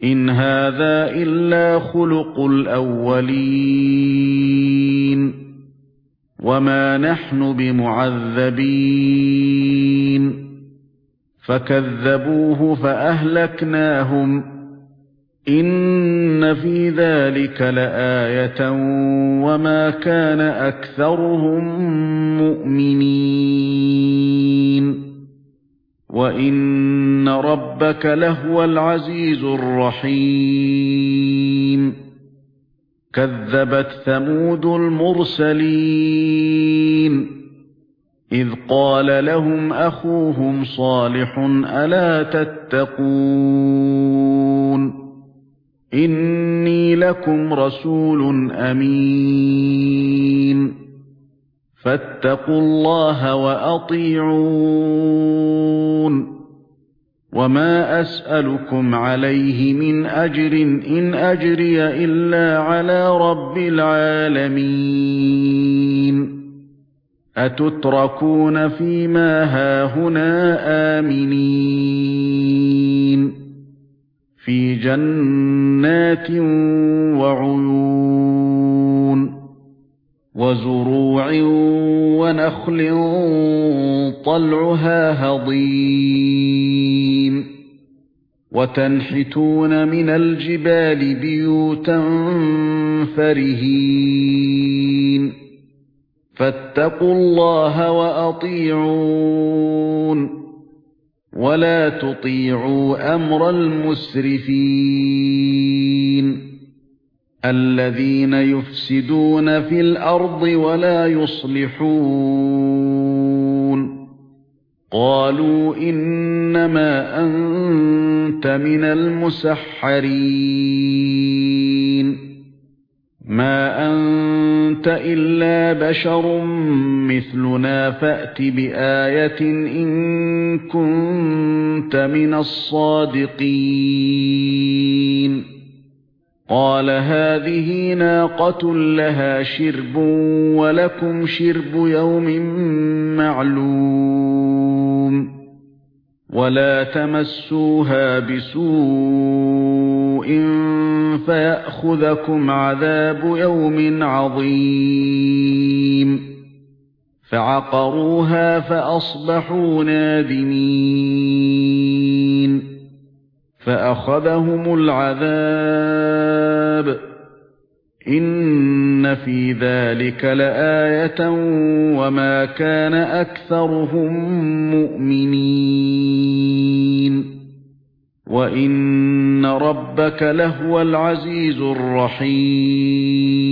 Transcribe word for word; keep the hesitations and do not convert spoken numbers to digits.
إِنْ هَذَا إِلَّا خُلُقُ الْأَوَّلِينَ وَمَا نَحْنُ بِمُعَذَّبِينَ فَكَذَّبُوهُ فَأَهْلَكْنَاهُمْ إِنَّ فِي ذَلِكَ لَآيَةً وَمَا كَانَ أَكْثَرُهُم مُؤْمِنِينَ وَإِنَّ رَبَّكَ لَهُوَ الْعَزِيزُ الرَّحِيمُ كَذَّبَتْ ثَمُودُ الْمُرْسَلِينَ إِذْ قَالَ لَهُمْ أَخُوهُمْ صَالِحٌ أَلَا تَتَّقُونَ إِنِّي لَكُمْ رَسُولٌ أَمِينٌ فَاتَّقُوا اللَّهَ وَأَطِيعُونِ وَمَا أَسْأَلُكُمْ عَلَيْهِ مِنْ أَجْرٍ إِنْ أَجْرِيَ إِلَّا عَلَى رَبِّ الْعَالَمِينَ أَتُتْرَكُونَ فِيمَا هَاهُنَا آمِنِينَ فِي جَنَّاتٍ وَعُيُونٍ وَزُرُوعٍ وَنَخْلٍ طَلْعُهَا هَضِيمٌ وَتَنْحِتُونَ مِنَ الْجِبَالِ بُيُوتًا فَارِهِينَ فَاتَّقُوا اللَّهَ وَأَطِيعُونِ وَلَا تُطِيعُوا أَمْرَ الْمُسْرِفِينَ الَّذِينَ يُفْسِدُونَ فِي الْأَرْضِ وَلَا يُصْلِحُونَ قَالُوا إِنَّمَا أَنْتَ مِنَ الْمُسَحَّرِينَ مَا أَنْتَ إِلَّا بَشَرٌ مِثْلُنَا فَأْتِ بِآيَةٍ إِن كُنتَ مِنَ الصَّادِقِينَ قَالَ هَذِهِ نَاقَةٌ لَهَا شِرْبٌ وَلَكُمْ شِرْبُ يَوْمٍ مَّعْلُومٍ وَلَا تَمَسُّوهَا بِسُوءٍ فَيَأْخُذَكُمْ عَذَابُ يَوْمٍ عَظِيمٍ فَعَقَرُوهَا فَأَصْبَحُوا نَادِمِينَ فَأَخَذَهُمُ الْعَذَابُ إِنَّ فِي ذَلِكَ لَآيَةً وَمَا كَانَ أَكْثَرُهُم مُؤْمِنِينَ وَإِنَّ رَبَّكَ لَهُوَ الْعَزِيزُ الرَّحِيمُ كَذَّبَتْ ثَمُودُ الْمُرْسَلِينَ إِذْ قَالَ لَهُمْ أَخُوهُمْ صَالِحٌ أَلَا تَتَّقُونَ إِنِّي لَكُمْ رَسُولٌ أَمِينٌ فَاتَّقُوا اللَّهَ وَأَطِيعُونِ وَلَا تُطِيعُوا أَمْرَ الْمُسْرِفِينَ الَّذِينَ يُفْسِدُونَ فِي الْأَرْضِ وَلَا يُصْلِحُونَ قَالُوا إِنَّمَا أَنْتَ مِنَ الْمُسَحَّرِينَ مَا أَنْتَ إِلَّا بَشَرٌ مِثْلُنَا فَأْتِ بِآيَةٍ إِن كُنتَ مِنَ الصَّادِقِينَ قَالَ هَذِهِ نَاقَةٌ لَهَا شِرْبٌ وَلَكُمْ شِرْبُ يَوْمٍ مَّعْلُومٍ وَلَا تَمَسُّوهَا بِسُوءٍ فَيَأْخُذَكُمْ عَذَابُ يَوْمٍ عَظِيمٍ فَعَقَرُوهَا فَأَصْبَحُوا نَادِمِينَ